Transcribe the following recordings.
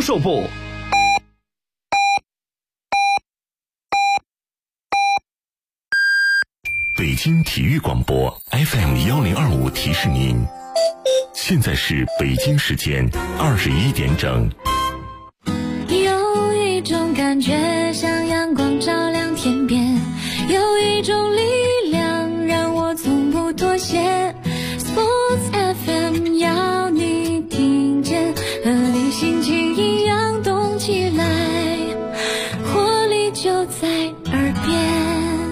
售部。 北京体育广播 FM1025 提示您，现在是北京时间21点整。 有一种感觉像阳光照亮天边，有一种力量让我从不妥协。 Sports FM 要你听见，和你心情一样动起来，活力就在耳边。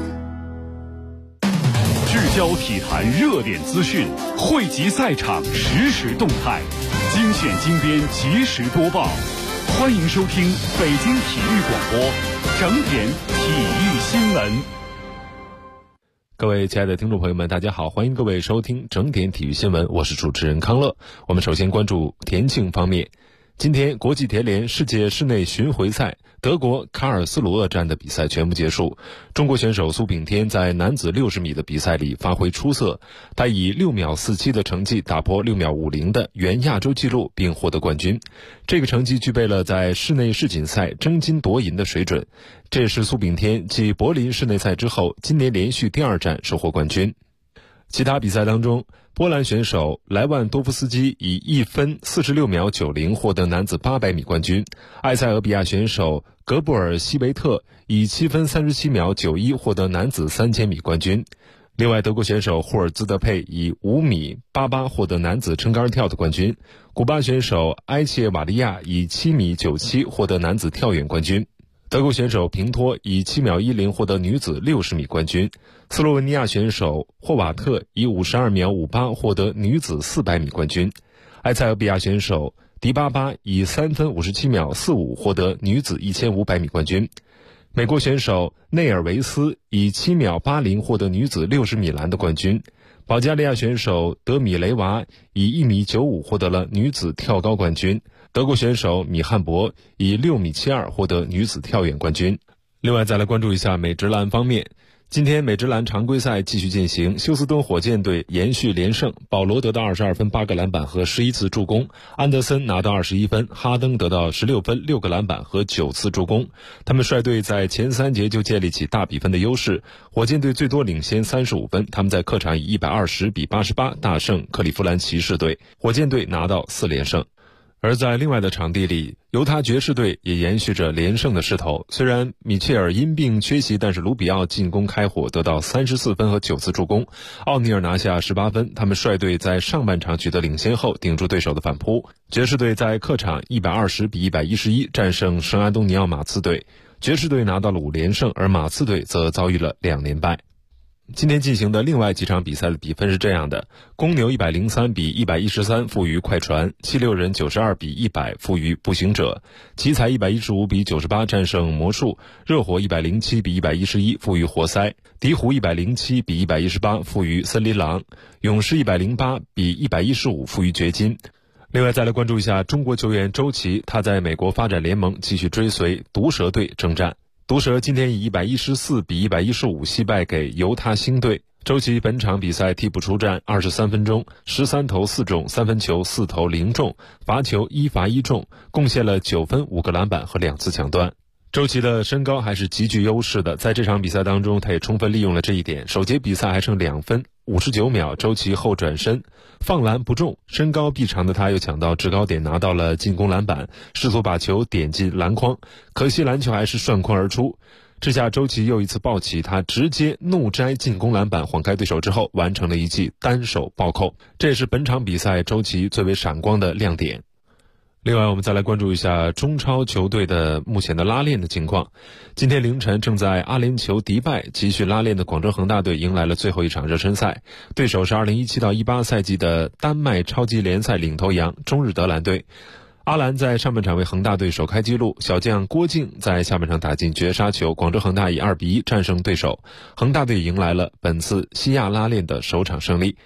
聚焦体坛热点资讯，汇集赛场实时动态，精选精编及时播报。欢迎收听北京体育广播整点体育新闻。 各位亲爱的听众朋友们，大家好，欢迎各位收听整点体育新闻，我是主持人康乐。我们首先关注田径方面，今天国际田联世界室内巡回赛德国卡尔斯鲁厄站的比赛全部结束，中国选手苏炳添在男子60米的比赛里发挥出色，他以6秒47的成绩打破6秒50的原亚洲纪录并获得冠军。这个成绩具备了在室内世锦赛争金夺银的水准，这也是苏炳添继柏林室内赛之后今年连续第2站收获冠军。其他比赛当中，波兰选手莱万多夫斯基以1分46秒90获得男子800米冠军，埃塞俄比亚选手格布尔西维特以7分37秒91获得男子3000米冠军。另外，德国选手霍尔兹德佩以5米88获得男子撑杆跳的冠军，古巴选手埃切瓦利亚以7米97获得男子跳远冠军。德国选手平托以7秒10获得女子60米冠军，斯洛文尼亚选手霍瓦特以52秒58获得女子400米冠军，埃塞俄比亚选手迪巴巴以3分57秒45获得女子1500米冠军，美国选手内尔维斯以7秒80获得女子60米栏的冠军，保加利亚选手德米雷娃以1米95获得了女子跳高冠军，德国选手米汉博以6米72获得女子跳远冠军。另外再来关注一下美职篮方面，今天美职篮常规赛继续进行，休斯敦火箭队延续连胜，保罗得到22分8个篮板和11次助攻，安德森拿到21分，哈登得到16分6个篮板和9次助攻。他们率队在前3节就建立起大比分的优势，火箭队最多领先35分，他们在客场以120比88大胜克利夫兰骑士队，火箭队拿到4连胜。而在另外的场地里，犹他爵士队也延续着连胜的势头，虽然米切尔因病缺席，但是卢比奥进攻开火，得到34分和9次助攻，奥尼尔拿下18分，他们率队在上半场取得领先后顶住对手的反扑，爵士队在客场120比111战胜圣安东尼奥马刺队，爵士队拿到了5连胜，而马刺队则遭遇了2连败。今天进行的另外几场比赛的比分是这样的：公牛103比113负于快船，76人92比100负于步行者，奇才115比98战胜魔术，热火107比111负于活塞，鹈鹕107比118负于森林狼，勇士108比115负于掘金。另外再来关注一下中国球员周琦，他在美国发展联盟继续追随毒蛇队征战，毒蛇今天以114比115惜败给犹他星队。周琦本场比赛替补出战23分钟，13投4中，3分球4投0中，罚球1罚1中，贡献了9分5个篮板和2次抢断。周琦的身高还是极具优势的，在这场比赛当中他也充分利用了这一点，首节比赛还剩2分59秒，周琦后转身放篮不中，身高臂长的他又抢到制高点拿到了进攻篮板，试图把球点进篮筐，可惜篮球还是涮筐而出。这下周琦又一次暴起，他直接怒摘进攻篮板，晃开对手之后完成了一记单手暴扣，这也是本场比赛周琦最为闪光的亮点。另外我们再来关注一下中超球队的目前的拉练的情况。今天凌晨正在阿联酋迪拜继续拉练的广州恒大队迎来了最后一场热身赛，对手是2017到18赛季的丹麦超级联赛领头羊中日德兰队。阿兰在上半场为恒大队首开纪录，小将郭靖在下半场打进绝杀球，广州恒大以2比1战胜对手，恒大队迎来了本次西亚拉练的首场胜利。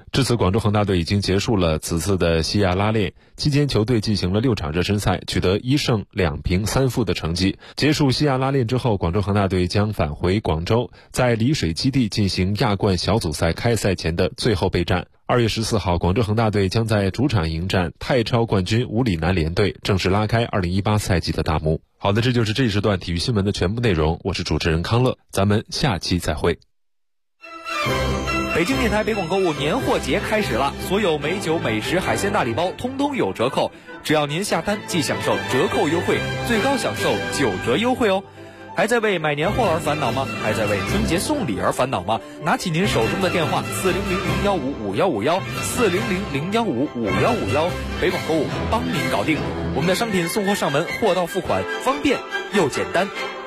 至此，广州恒大队已经结束了此次的西亚拉练，期间球队进行了6场热身赛，取得1胜2平3负的成绩。结束西亚拉练之后，广州恒大队将返回广州，在丽水基地进行亚冠小组赛开赛前的最后备战。2月14号，广州恒大队将在主场迎战泰超冠军五里南联队，正式拉开2018赛季的大幕。好的，这就是这一时段体育新闻的全部内容，我是主持人康乐，咱们下期再会。 北京电台北广购物年货节开始了，所有美酒、美食、海鲜大礼包通通有折扣，只要您下单即享受折扣优惠，最高享受9折优惠哦。还在为买年货而烦恼吗？还在为春节送礼而烦恼吗？拿起您手中的电话400-015-5151，400-015-5151，北广购物帮您搞定。我们的商品送货上门，货到付款，方便又简单。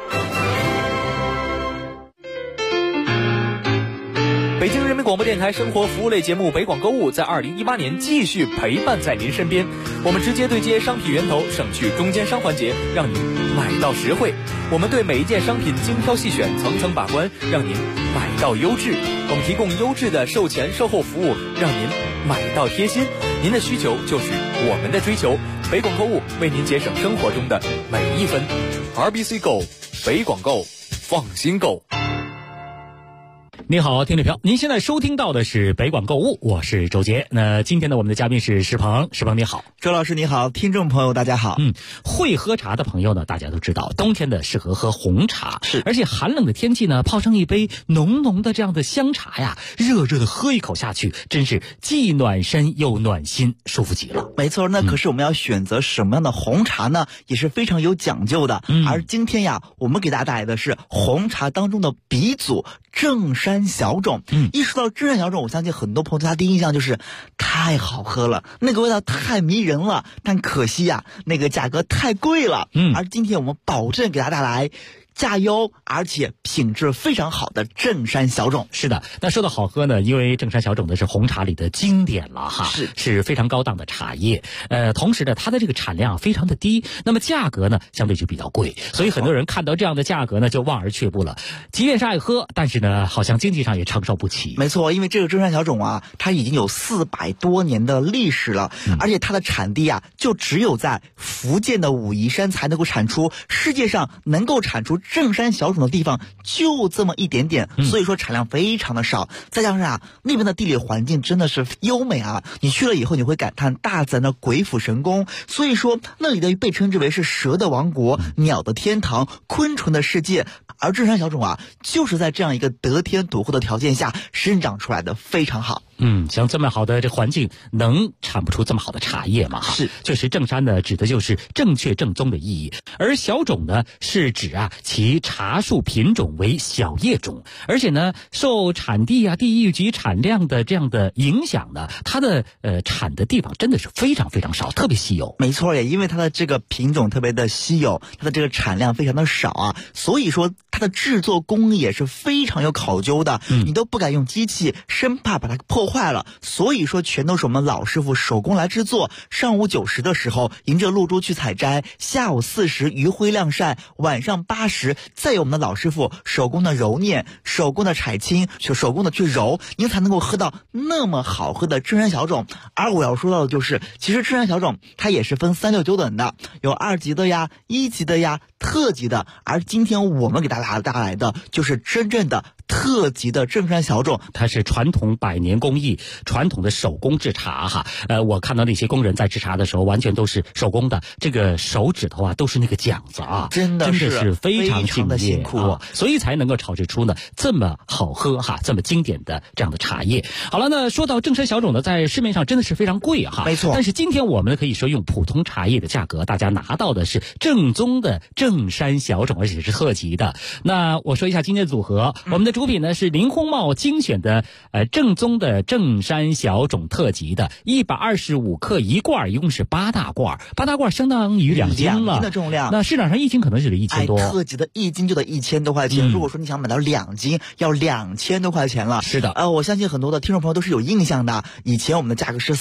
北京人民广播电台生活服务类节目北广购物在2018年继续陪伴在您身边，我们直接对接商品源头，省去中间商环节，让您买到实惠。我们对每一件商品精挑细选，层层把关，让您买到优质。我们提供优质的售前售后服务，让您买到贴心。您的需求就是我们的追求，北广购物为您节省生活中的每一分。RBC Go， 北广购，放心购。 你好，听众朋友，您现在收听到的是北广购物，我是周杰。那今天呢，我们的嘉宾是石鹏，石鹏你好。 周老师你好，听众朋友大家好。 会喝茶的朋友呢，大家都知道，冬天呢适合喝红茶， 是， 而且寒冷的天气呢，泡上一杯浓浓的这样的香茶呀，热热的喝一口下去，真是既暖身又暖心，舒服极了。 没错，那可是我们要选择什么样的红茶呢，也是非常有讲究的。而今天呀，我们给大家带来的是红茶当中的鼻祖正山小种。一说到正山小种，我相信很多朋友对它第一印象就是太好喝了，那个味道太迷人了，但可惜呀，那个价格太贵了。而今天我们保证给大家带来价优而且品质非常好的正山小种。 是的，那说到好喝呢，因为正山小种呢是红茶里的经典了哈，是非常高档的茶叶。同时呢，它的这个产量非常的低，那么价格呢相对就比较贵，所以很多人看到这样的价格呢就望而却步了。即便是爱喝，但是呢好像经济上也承受不起。 没错，因为这个正山小种啊，它已经有400多年的历史了，而且它的产地啊就只有在福建的武夷山才能够产出，世界上能够产出正山小种的地方就这么一点点，所以说产量非常的少。再加上啊，那边的地理环境真的是优美啊，你去了以后你会感叹大自然的鬼斧神工。所以说那里的被称之为是蛇的王国、鸟的天堂、昆虫的世界。而正山小种啊，就是在这样一个得天独厚的条件下生长出来的，非常好。 像这么好的这环境，能产不出这么好的茶叶吗？ 是， 确实正山呢指的就是正确正宗的意义，而小种呢是指啊其茶树品种为小叶种，而且呢受产地啊、地域及产量的这样的影响呢，它的产的地方真的是非常非常少，特别稀有。 没错，也因为它的这个品种特别的稀有，它的这个产量非常的少啊，所以说它的制作工艺也是非常有考究的，你都不敢用机器，生怕把它破坏了，所以说全都是我们老师傅手工来制作。上午9时的时候迎着露珠去采摘，下午4时余晖晾晒，晚上8时再由我们的老师傅手工的揉捻、手工的采青、手工的去揉，您才能够喝到那么好喝的正山小种。而我要说到的就是，其实正山小种它也是分3、6、9等的，有2级的呀、1级的呀、特级的，而今天我们给大家带来的就是真正的特级的正山小种。 它是传统百年工艺，传统的手工制茶哈。我看到那些工人在制茶的时候完全都是手工的，这个手指头啊都是那个茧子啊， 真的是非常的辛苦啊，所以才能够炒制出呢这么好喝哈、这么经典的这样的茶叶。好了，那说到正山小种呢，在市面上真的是非常贵哈， 没错。 但是今天我们可以说用普通茶叶的价格，大家拿到的是正宗的正山小种，而且是特级的。那我说一下今天的组合，我们的主品呢是林烘茂精选的正宗的正山小种特级的，125克1罐，一共是8大罐，8大罐相当于2斤了，2斤的重量。 那市场上1斤可能是1000多， 特级的1斤就得1000多块钱。如果说你想买到2斤，要2000多块钱了。 是的， 我相信很多的听众朋友都是有印象的，以前我们的价格是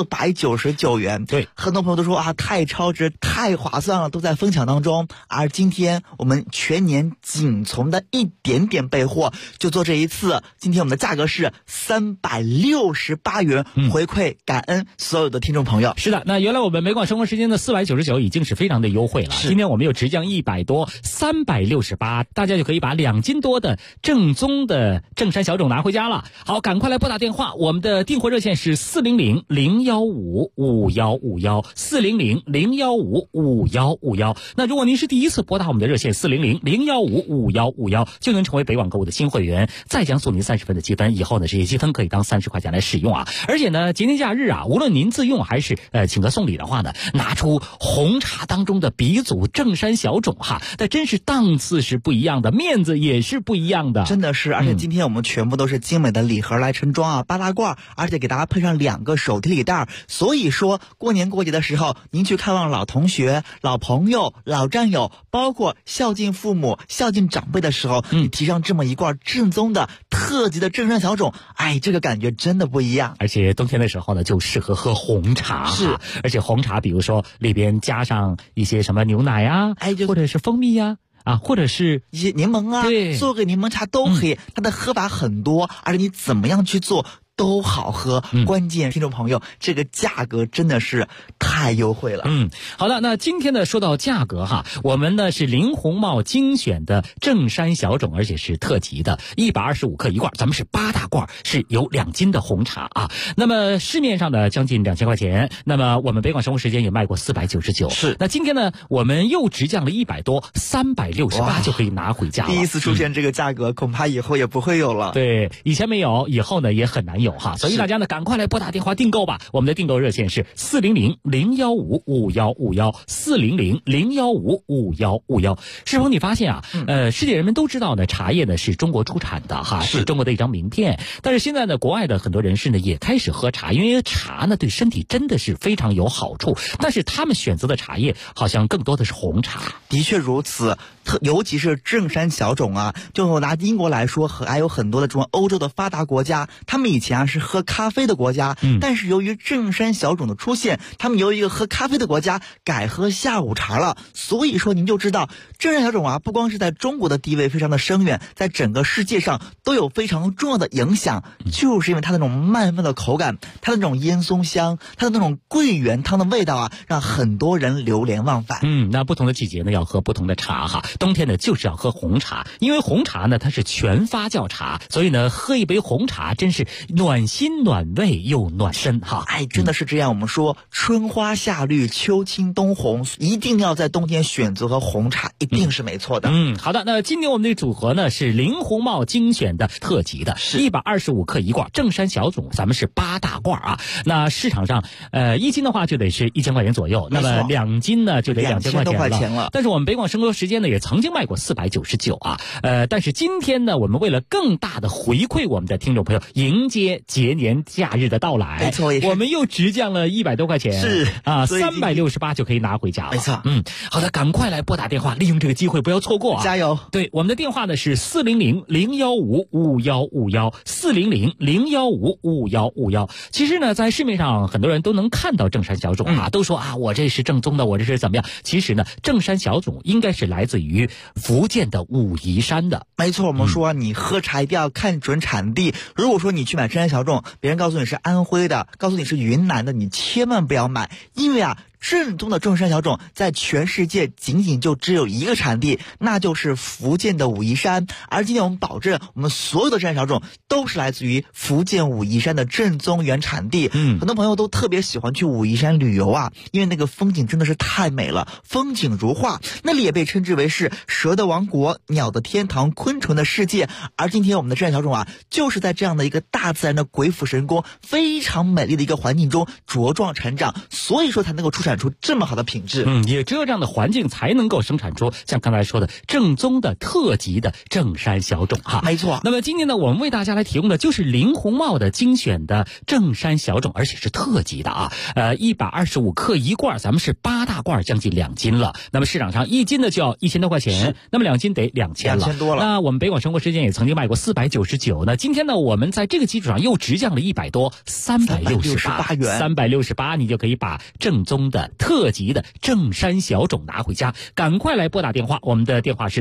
499元， 对， 很多朋友都说啊太超值、太划算了，都在疯抢当中。而今天我们全年仅从的一点点备货， 就做这一次。今天我们的价格是368元，回馈感恩所有的听众朋友。 是的，那原来我们美广生活时间的499已经是非常的优惠了，今天我们又直降100多，368，大家就可以把2斤多的正宗的正山小种拿回家了。好，赶快来拨打电话，我们的订货热线是400-015-5151，400-015-5151。那如果您是第一次拨打我们的热线400-015-5151，就能成为北网购物的新会员，再将送您30分的积分，以后呢这些积分可以当30块钱来使用啊。而且呢节庆假日啊，无论您自用还是请客送礼的话呢，拿出红茶当中的鼻祖正山小种哈，那真是档次是不一样的，面子也是不一样的， 真的是。而且今天我们全部都是精美的礼盒来盛装啊，8大罐，而且给大家配上2个手提礼袋。所以说过年过节的时候，您去看望老同学、老朋友、老战友，包括孝敬父母、孝敬长辈的时候，你提上这么一罐正宗的特级的正山小种，哎，这个感觉真的不一样。 而且冬天的时候呢，就适合喝红茶。 是， 而且红茶比如说里边加上一些什么牛奶啊，或者是蜂蜜啊，或者是一些柠檬啊， 对， 做个柠檬茶都可以。它的喝法很多，而且你怎么样去做都好喝。关键听众朋友，这个价格真的是太优惠了。 好的，那今天呢说到价格哈，我们呢是林红帽精选的正山小种，而且是特级的，125克一罐，咱们是8大罐，是有2斤的红茶啊。那么市面上呢将近2000块钱，那么我们北广生活时间也卖过499。 是， 那今天呢我们又直降了100多，368就可以拿回家了。 第一次出现这个价格，恐怕以后也不会有了。 对，以前没有，以后呢也很难有哈，所以大家呢赶快来拨打电话订购吧。我们的订购热线是400-015-5151，400-015-5151。是否你发现啊，世界人们都知道呢，茶叶呢是中国出产的哈，是中国的一张名片。但是现在呢，国外的很多人士呢也开始喝茶，因为茶呢对身体真的是非常有好处。但是他们选择的茶叶好像更多的是红茶。 的确如此，尤其是正山小种啊，就拿英国来说，还有很多的这种欧洲的发达国家，他们以前是喝咖啡的国家，但是由于正山小种的出现，他们由一个喝咖啡的国家改喝下午茶了。所以说您就知道，正山小种啊，不光是在中国的地位非常的深远，在整个世界上都有非常重要的影响，就是因为它那种慢慢的口感，它的那种烟松香，它的那种桂圆汤的味道啊，让很多人流连忘返。 那不同的季节呢要喝不同的茶哈，冬天呢就是要喝红茶，因为红茶呢它是全发酵茶，所以呢喝一杯红茶真是暖心暖胃又暖身哈。 真的是这样。我们说春花夏绿秋青冬红，一定要在冬天选择和红茶，一定是没错的。 好的，那今天我们的组合呢是林红帽精选的特级的，125克一罐，正山小种，咱们是8大罐啊。那市场上1斤的话就得是1000块钱左右，那么2斤呢就得2000块钱了。但是我们北广生活时间呢也曾经卖过499啊。但是今天呢，我们为了更大的回馈我们的听众朋友，迎接节年假日的到来， 没错， 我们又直降了100多块钱， 是啊，368就可以拿回家了。 没错， 好的，赶快来拨打电话，利用这个机会不要错过啊！ 加油！ 对，我们的电话呢是400-015-5151，400-015-5151。其实呢，在市面上很多人都能看到正山小种啊，都说啊我这是正宗的，我这是怎么样？其实呢，正山小种应该是来自于福建的武夷山的。 没错，我们说你喝茶一定要看准产地。如果说你去买正山小种，别人告诉你是安徽的，告诉你是云南的，你千万不要买，因为啊，正宗的正山小种在全世界仅仅就只有一个产地，那就是福建的武夷山。而今天我们保证，我们所有的正山小种都是来自于福建武夷山的正宗原产地。很多朋友都特别喜欢去武夷山旅游啊，因为那个风景真的是太美了，风景如画，那里也被称之为是蛇的王国、鸟的天堂、昆虫的世界。而今天我们的正山小种啊，就是在这样的一个大自然的鬼斧神工、非常美丽的一个环境中茁壮成长，所以说才能够出产出这么好的品质。 也只有这样的环境才能够生产出像刚才说的正宗的特级的正山小种哈。 没错。 那么今天呢，我们为大家来提供的就是林红帽的精选的正山小种，而且是特级的啊。125克一罐，咱们是8大罐，将近2斤了。那么市场上1斤呢就要1000多块钱，那么2斤得2000了。 2000多了。 那我们北广生活时间也曾经卖过499，那今天呢，我们在这个基础上又直降了100多，368元，368你就可以把正宗的的特级的正山小种拿回家，赶快来拨打电话，我们的电话是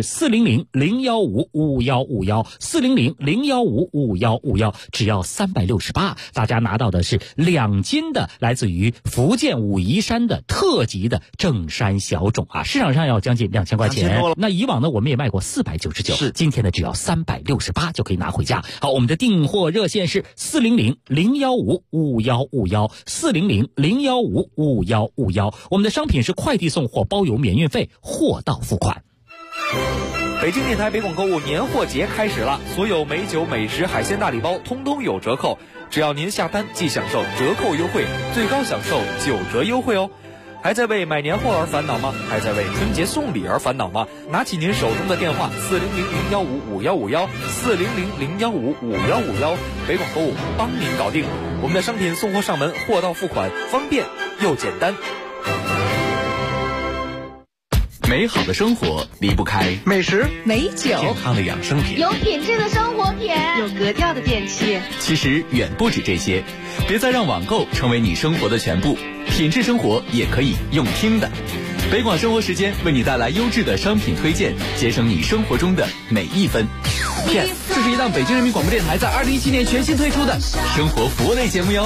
400-015-5151，400-015-5151，只要368，大家拿到的是2斤的来自于福建武夷山的特级的正山小种啊，市场上要将近2000块钱。那以往呢，我们也卖过499，今天呢只要368就可以拿回家。好，我们的订货热线是400-015-5151，400-015-5151，我们的商品是快递送货，包邮免运费，货到付款。 北京电台北广购物年货节开始了，所有美酒、美食、海鲜大礼包通通有折扣，只要您下单即享受折扣优惠，最高享受9折优惠哦。还在为买年货而烦恼吗？还在为春节送礼而烦恼吗？拿起您手中的电话，400-015-5151，400-015-5151，北广购物帮您搞定。我们的商品送货上门，货到付款，方便又简单。 美好的生活离不开美食、 美酒、 健康的养生品， 有品质的生活品，有格调的电器。 其实远不止这些，别再让网购成为你生活的全部，品质生活也可以用听的。北广生活时间为你带来优质的商品推荐，节省你生活中的每一分。Yes， 这是一档北京人民广播电台在2017年全新推出的生活服务类节目哟。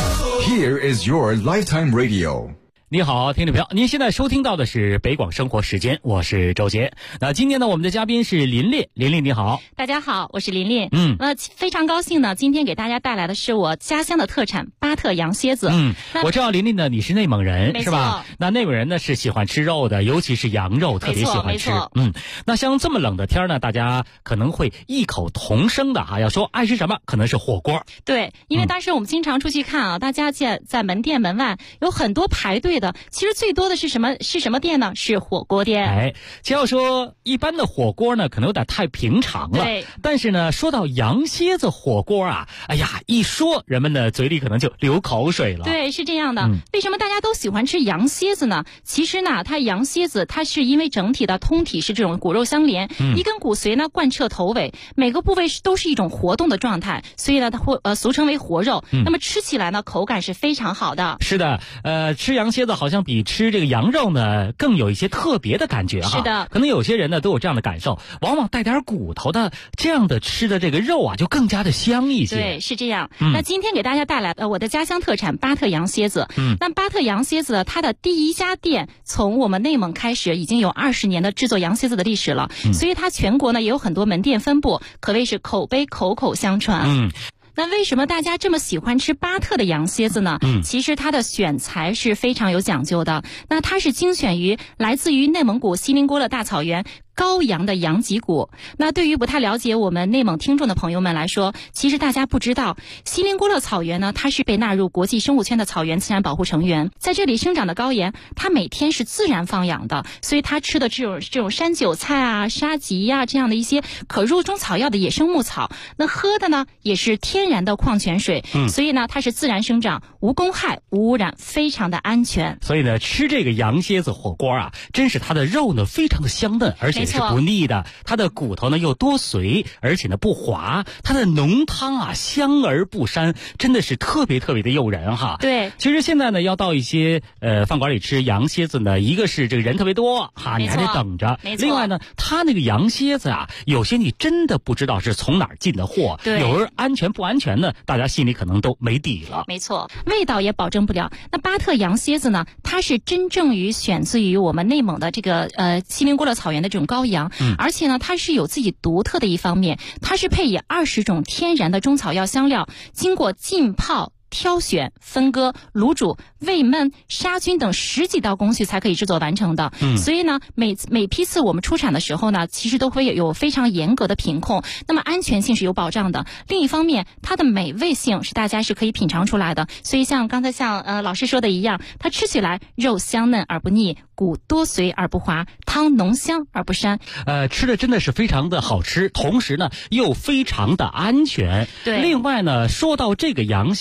Here is your lifetime radio。 你好，听众朋友，您现在收听到的是北广生活时间，我是周杰。那今天呢，我们的嘉宾是琳琳，琳琳你好。 大家好，我是琳琳。非常高兴呢，今天给大家带来的是我家乡的特产巴特羊蝎子。 我知道琳琳呢，你是内蒙人是吧？那内蒙人呢是喜欢吃肉的，尤其是羊肉，特别喜欢吃。那像这么冷的天呢，大家可能会异口同声的要说爱吃什么，可能是火锅。 对，因为当时我们经常出去看啊，大家在门店门外有很多排队的，其实最多的是什么店呢？是火锅店。 只要说一般的火锅呢，可能有点太平常了。 对。 但是呢，说到羊蝎子火锅啊，哎呀，一说人们的嘴里可能就流口水了。 对，是这样的。为什么大家都喜欢吃羊蝎子呢？其实呢，它羊蝎子它是因为整体的通体是这种骨肉相连，一根骨髓呢贯彻头尾，每个部位都是一种活动的状态，所以呢它会俗称为活肉。那么吃起来呢口感是非常好的。 是的，吃羊蝎子好像比吃这个羊肉呢更有一些特别的感觉哈。 是的， 可能有些人呢都有这样的感受，往往带点骨头的这样的吃的这个肉啊就更加的香一些。 对，是这样。那今天给大家带来我的家乡特产巴特羊蝎子。那巴特羊蝎子它的第一家店从我们内蒙开始已经有20年的制作羊蝎子的历史了，所以它全国呢也有很多门店分布，可谓是口碑口口相传。那为什么大家这么喜欢吃巴特的羊蝎子呢？其实它的选材是非常有讲究的。那它是精选于来自于内蒙古锡林郭勒大草原羔羊的羊脊骨。那对于不太了解我们内蒙听众的朋友们来说，其实大家不知道，锡林郭勒草原呢，它是被纳入国际生物圈的草原自然保护成员。在这里生长的羔羊，它每天是自然放养的，所以它吃的这种山韭菜啊、沙棘啊这样的一些可入中草药的野生牧草，那喝的呢也是天然的矿泉水。所以呢它是自然生长，无公害、无污染，非常的安全。 所以呢吃这个羊蝎子火锅啊，真是它的肉呢非常的香嫩，而且是不腻的，它的骨头呢又多髓，而且呢不滑，它的浓汤啊香而不膻，真的是特别特别的诱人哈。 对， 其实现在呢要到一些饭馆里吃羊蝎子呢，一个是这个人特别多哈，你还得等着。另外呢，它那个羊蝎子啊，有些你真的不知道是从哪儿进的货，有人安全不安全呢，大家心里可能都没底了。 没错，味道也保证不了。那巴特羊蝎子呢，它是真正选自于我们内蒙的这个锡林郭勒草原的这种羔羊。而且呢它是有自己独特的一方面，它是配以20种天然的中草药香料，经过浸泡、挑选、分割、卤煮、煨焖、杀菌等10几道工序才可以制作完成的。所以呢每批次我们出产的时候呢，其实都会有非常严格的品控，那么安全性是有保障的。另一方面，它的美味性是大家是可以品尝出来的。所以像刚才老师说的一样，它吃起来肉香嫩而不腻，骨多髓而不滑，汤浓香而不膻。 吃的真的是非常的好吃，同时呢又非常的安全。 对。 另外呢，说到这个羊蝎子呀，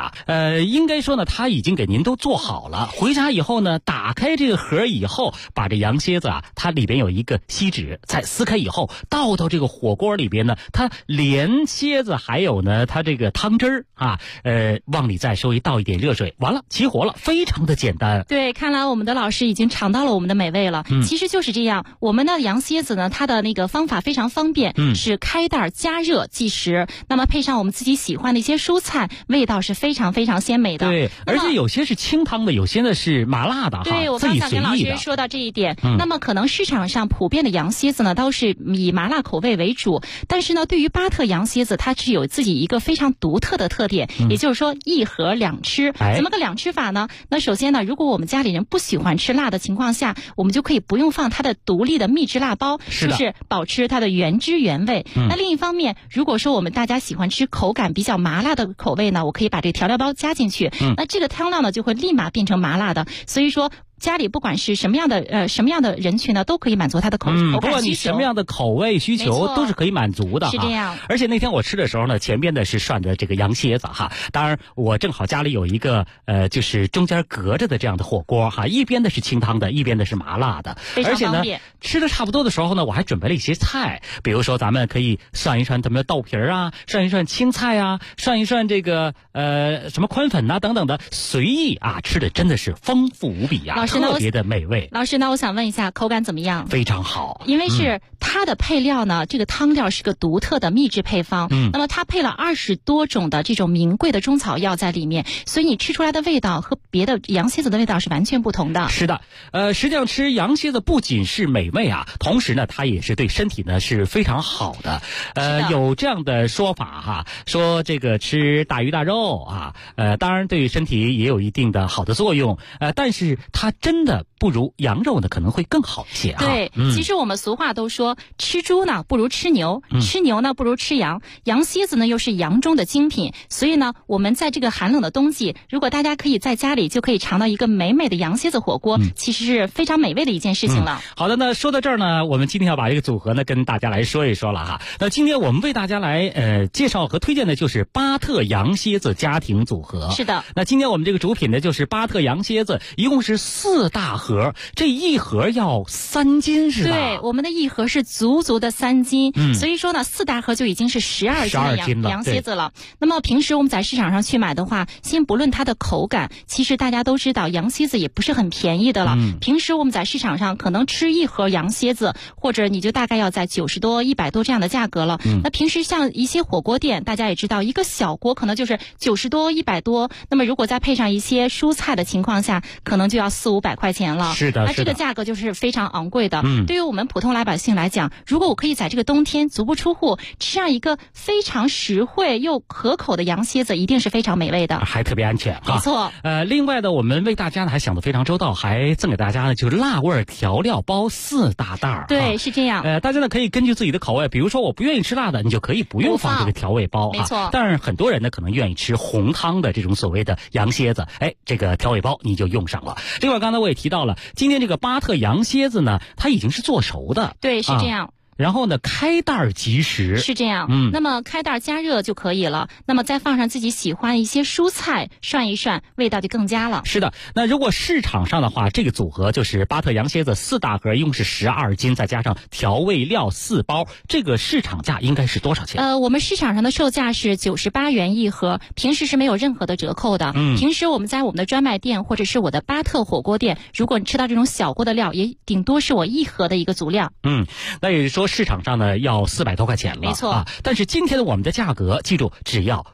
啊，应该说呢，他已经给您都做好了。回家以后呢，打开这个盒以后，把这羊蝎子啊，它里边有一个锡纸，再撕开以后倒到这个火锅里边呢，它连蝎子还有呢它这个汤汁儿啊，往里再稍微倒一点热水，完了起火了，非常的简单。 对，看来我们的老师已经尝到了我们的美味了。其实就是这样，我们的羊蝎子呢，它的那个方法非常方便，是开袋加热即食，那么配上我们自己喜欢的一些蔬菜，味道是非常非常鲜美的。 对，而且有些是清汤的，有些呢是麻辣的哈。 对，我刚才跟老师说到这一点。那么可能市场上普遍的羊蝎子呢，都是以麻辣口味为主，但是呢，对于巴特羊蝎子，它是有自己一个非常独特的特点，也就是说一盒两吃。怎么个两吃法呢？那首先呢，如果我们家里人不喜欢吃辣的情况下，我们就可以不用放它的独立的秘制辣包，就是保持它的原汁原味。那另一方面，如果说我们大家喜欢吃口感比较麻辣的口味呢，我可以把这个调料包加进去，那这个汤料呢就会立马变成麻辣的。所以说家里不管是什么样的人群呢，都可以满足他的口感需求。 不管你什么样的口味需求，都是可以满足的。 是这样。 而且那天我吃的时候呢，前边的是涮的这个羊蝎子哈，当然我正好家里有一个就是中间隔着的这样的火锅哈，一边的是清汤的，一边的是麻辣的。 非常方便。 而且呢，吃的差不多的时候呢，我还准备了一些菜，比如说咱们可以涮一涮咱们的豆皮啊，涮一涮青菜啊，涮一涮这个什么宽粉啊等等的，随意啊，吃的真的是丰富无比啊，特别的美味。 老师，那我想问一下，口感怎么样？ 非常好， 因为是它的配料呢，这个汤料是个独特的秘制配方，那么它配了20多种的这种名贵的中草药在里面，所以你吃出来的味道和别的羊蝎子的味道是完全不同的。 是的，实际上吃羊蝎子不仅是美味啊，同时呢，它也是对身体呢是非常好的。有这样的说法哈，说这个吃大鱼大肉啊，当然对身体也有一定的好的作用，但是它真的不如羊肉呢可能会更好一些啊。 对，其实我们俗话都说，吃猪呢不如吃牛，吃牛呢不如吃羊，羊蝎子呢又是羊中的精品，所以呢，我们在这个寒冷的冬季，如果大家可以在家里就可以尝到一个美美的羊蝎子火锅，其实是非常美味的一件事情了。 好的，那说到这儿呢，我们今天要把这个组合呢跟大家来说一说了哈。那今天我们为大家来介绍和推荐的就是巴特羊蝎子家庭组合。 是的。 那今天我们这个主品呢就是巴特羊蝎子，一共是4大盒，这一盒要3斤是吧？ 对，我们的一盒是足足的3斤，所以说呢，4大盒就已经是12斤的羊蝎子了。那么平时我们在市场上去买的话，先不论它的口感，其实大家都知道羊蝎子也不是很便宜的了。平时我们在市场上可能吃一盒羊蝎子，或者你就大概要在90多、100多这样的价格了。那平时像一些火锅店，大家也知道，一个小锅可能就是90多、100多，那么如果再配上一些蔬菜的情况下，可能就要400、500块钱了。 是的， 那这个价格就是非常昂贵的。对于我们普通老百姓来讲，如果我可以在这个冬天足不出户吃上一个非常实惠又可口的羊蝎子，一定是非常美味的， 还特别安全。 没错。 另外呢，我们为大家呢还想得非常周到，还赠给大家呢就是辣味调料包4大袋。 对，是这样。 大家呢可以根据自己的口味，比如说我不愿意吃辣的，你就可以不用放这个调味包。 没错。 但是很多人呢可能愿意吃红汤的这种所谓的羊蝎子，这个调味包你就用上了。另外刚才我也提到了，今天这个巴特羊蝎子呢，它已经是做熟的。 对，是这样。 然后呢，开袋即食是这样。那么开袋加热就可以了。那么再放上自己喜欢一些蔬菜，涮一涮，味道就更佳了。 是的。那如果市场上的话，这个组合就是巴特羊蝎子4大盒，一共是12斤，再加上调味料4包，这个市场价应该是多少钱？ 我们市场上的售价是98元一盒，平时是没有任何的折扣的。平时我们在我们的专卖店或者是我的巴特火锅店，如果你吃到这种小锅的料，也顶多是我1盒的一个足量。 那也就是说市场上呢要400多块钱了。 没错。 但是今天的我们的价格，记住只要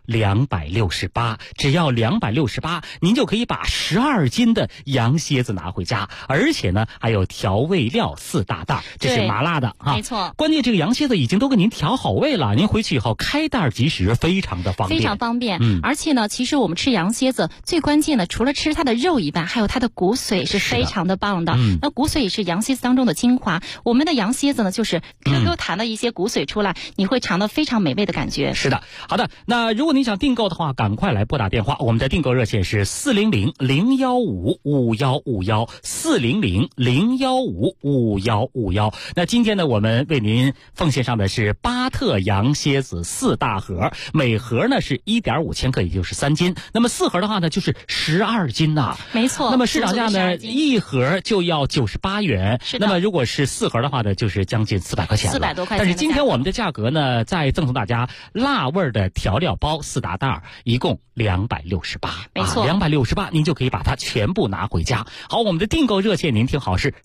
268，只要268，您就可以把12斤的羊蝎子拿回家，而且呢还有调味料4大袋，这是麻辣的啊。 没错。 关键这个羊蝎子已经都给您调好味了，您回去以后开袋即食，非常的方便。 非常方便。而且呢，其实我们吃羊蝎子最关键的，除了吃它的肉以外，还有它的骨髓是非常的棒的。那骨髓也是羊蝎子当中的精华。我们的羊蝎子呢，就是 QQ 弹的一些骨髓出来，你会尝到非常美味的感觉。 是的，好的。那如果您想订购的话，赶快来拨打电话，我们的订购热线是400-015-5151，400-015-5151。那今天呢，我们为您奉献上的是巴特羊蝎子4大盒，每盒呢是1.5千克，也就是3斤。那么4盒的话呢，就是12斤呐。 没错。 那么市场价呢，一盒就要98元。 是的。 那么如果是4盒的话呢，就是将近400块钱了。 400多块钱。 但是今天我们的价格呢，再赠送大家辣味的调料包4大袋，一共268。 没错 ，268您就可以把它全部拿回家。好，我们的订购热线您听好是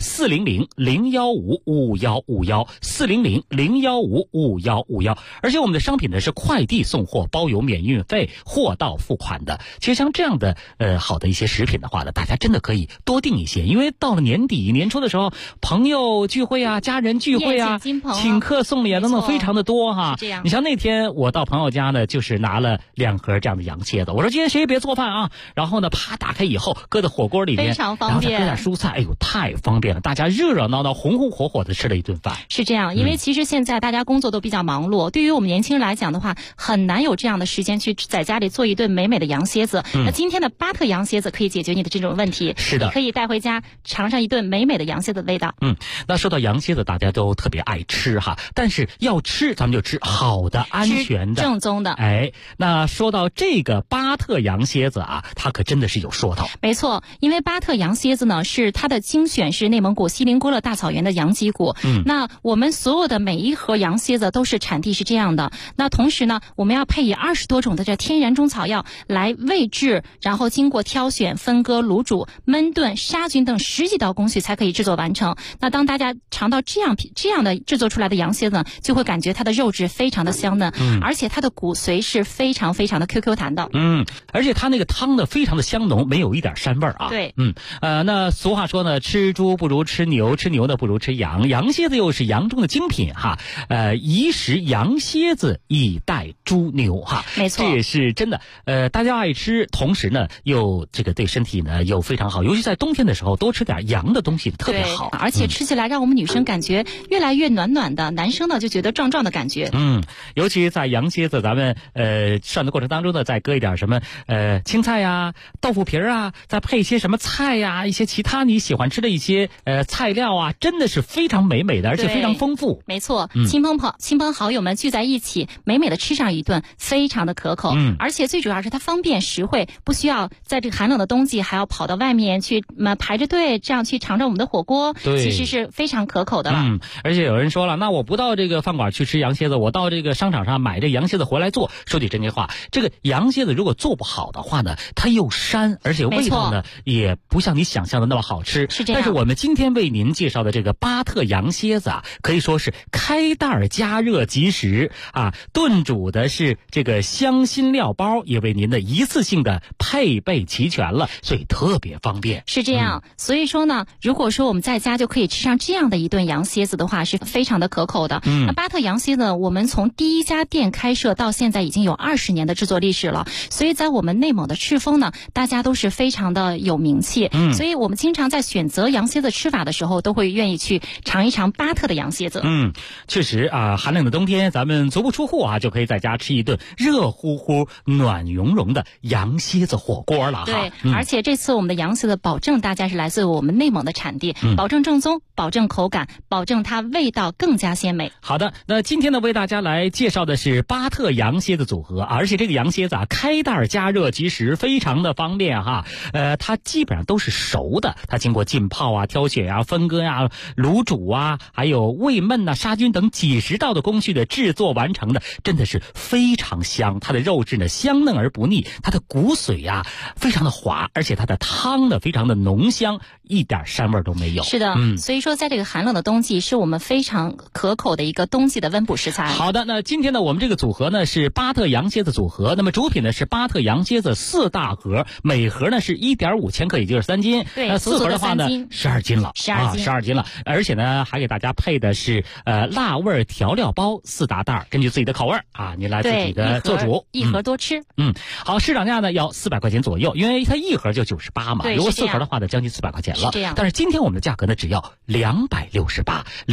400-015-5151，400-015-5151。而且我们的商品呢是快递送货，包邮免运费，货到付款的。其实像这样的好的一些食品的话呢，大家真的可以多订一些，因为到了年底年初的时候，朋友聚会啊，家人聚会啊，请客送礼啊等等非常的多哈。 这样， 你像那天我到朋友家呢，就是拿了2盒这样的羊蝎子，我说今天谁也别做饭啊，然后呢啪打开以后搁在火锅里面， 非常方便， 然后再搁点蔬菜，哎呦太方便了，大家热热闹闹红红火火的吃了一顿饭。 是这样，因为其实现在大家工作都比较忙碌，对于我们年轻人来讲的话，很难有这样的时间去在家里做一顿美美的羊蝎子。那今天的巴特羊蝎子可以解决你的这种问题。 是的， 你可以带回家尝上一顿美美的羊蝎子的味道。 那说到羊蝎子，大家都特别爱吃哈，但是要吃咱们就吃好的、安全的、 正宗的。 哎，那说到这个巴特羊蝎子啊，它可真的是有说头。 没错，因为巴特羊蝎子呢，是它的精选是内蒙古锡林郭勒大草原的羊脊骨。那我们所有的每一盒羊蝎子都是产地是这样的。那同时呢，我们要配以20多种的这天然中草药来喂制，然后经过挑选、分割、卤煮、焖炖、杀菌等10几道工序才可以制作完成。那当大家尝到这样的制作出来的羊蝎子呢，就会感觉它的肉质非常的香嫩，而且它的骨髓是非常非常的 QQ 弹的。 而且它那个汤呢非常的香浓，没有一点膻味啊。 对， 那俗话说呢，吃猪不如吃牛，吃牛呢不如吃羊，羊蝎子又是羊中的精品哈。宜食羊蝎子以待猪牛哈。 没错， 这也是真的。大家爱吃，同时呢又这个对身体呢又非常好，尤其在冬天的时候多吃点羊的东西特别好。 而且吃起来让我们女生感觉越来越暖暖的，男生呢就觉得壮壮的感觉。 尤其在羊蝎子咱们涮的过程当中呢，再搁一点什么青菜呀、豆腐皮啊，再配一些什么菜呀、一些其他你喜欢吃的一些菜料啊，真的是非常美美的，而且非常丰富。 没错，亲朋好友们聚在一起，美美的吃上一顿，非常的可口。而且最主要是它方便实惠，不需要在这个寒冷的冬季还要跑到外面去排着队，这样去尝尝我们的火锅，其实是非常可口的了。 而且有人说了，那我不到这个饭馆去吃羊蝎子，我到这个商场上买这羊蝎子回来做。说句真心话，这个羊蝎子如果做不好的话呢，它又膻，而且味道呢也不像你想象的那么好吃。 是这样。 但是我们今天为您介绍的这个巴特羊蝎子啊，可以说是开袋加热即食啊，炖煮的是这个香辛料包，也为您的一次性的配备齐全了，所以特别方便。 是这样。所以说呢，如果说我们在家就可以吃上这样的一顿羊蝎子的话，是非常的可口的。那巴特羊蝎子，我们从第一家店开设到现在已经有20年的制作历史了，所以在我们内蒙的赤峰呢，大家都是非常的有名气。所以我们经常在选择羊蝎子吃法的时候，都会愿意去尝一尝巴特的羊蝎子。 确实啊，寒冷的冬天咱们足不出户啊，就可以在家吃一顿热乎乎、暖融融的羊蝎子火锅了哈。 对，而且这次我们的羊蝎子保证大家是来自我们内蒙的产地，保证正宗，保证口感，保证它味道更加鲜美。 好的，那今天呢为大家来介绍的是巴特羊蝎子组合，而且这个羊蝎子啊开袋加热即食，非常的方便哈。它基本上都是熟的，它经过浸泡啊、挑选啊、分割啊、卤煮啊，还有煨焖啊、杀菌等几十道的工序的制作完成的，真的是非常香。它的肉质呢香嫩而不腻，它的骨髓啊非常的滑，而且它的汤呢非常的浓香，一点膻味都没有。 是的，所以说在这个寒冷的冬季，是我们非常可口的一个冬季的温补食材。 好的，那今天呢我们这个组合呢是巴特羊蝎子组合，那么主品呢是巴特羊蝎子4大盒，每盒呢是1.5千克，也就是3斤。 对 ，4盒的话呢12斤了，12斤了，而且呢还给大家配的是辣味调料包4大袋，根据自己的口味啊，你来自己的做主， 一盒多吃。 好，市场价呢要400块钱左右，因为它一盒就98嘛，如果4盒的话呢将近400块钱了。 这样。 但是今天我们的价格呢只要268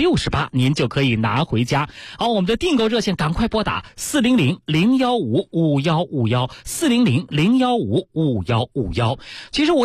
68，您就可以拿回家。好，我们的订购热线赶快拨打400-015-5151，400-015-5151。其实我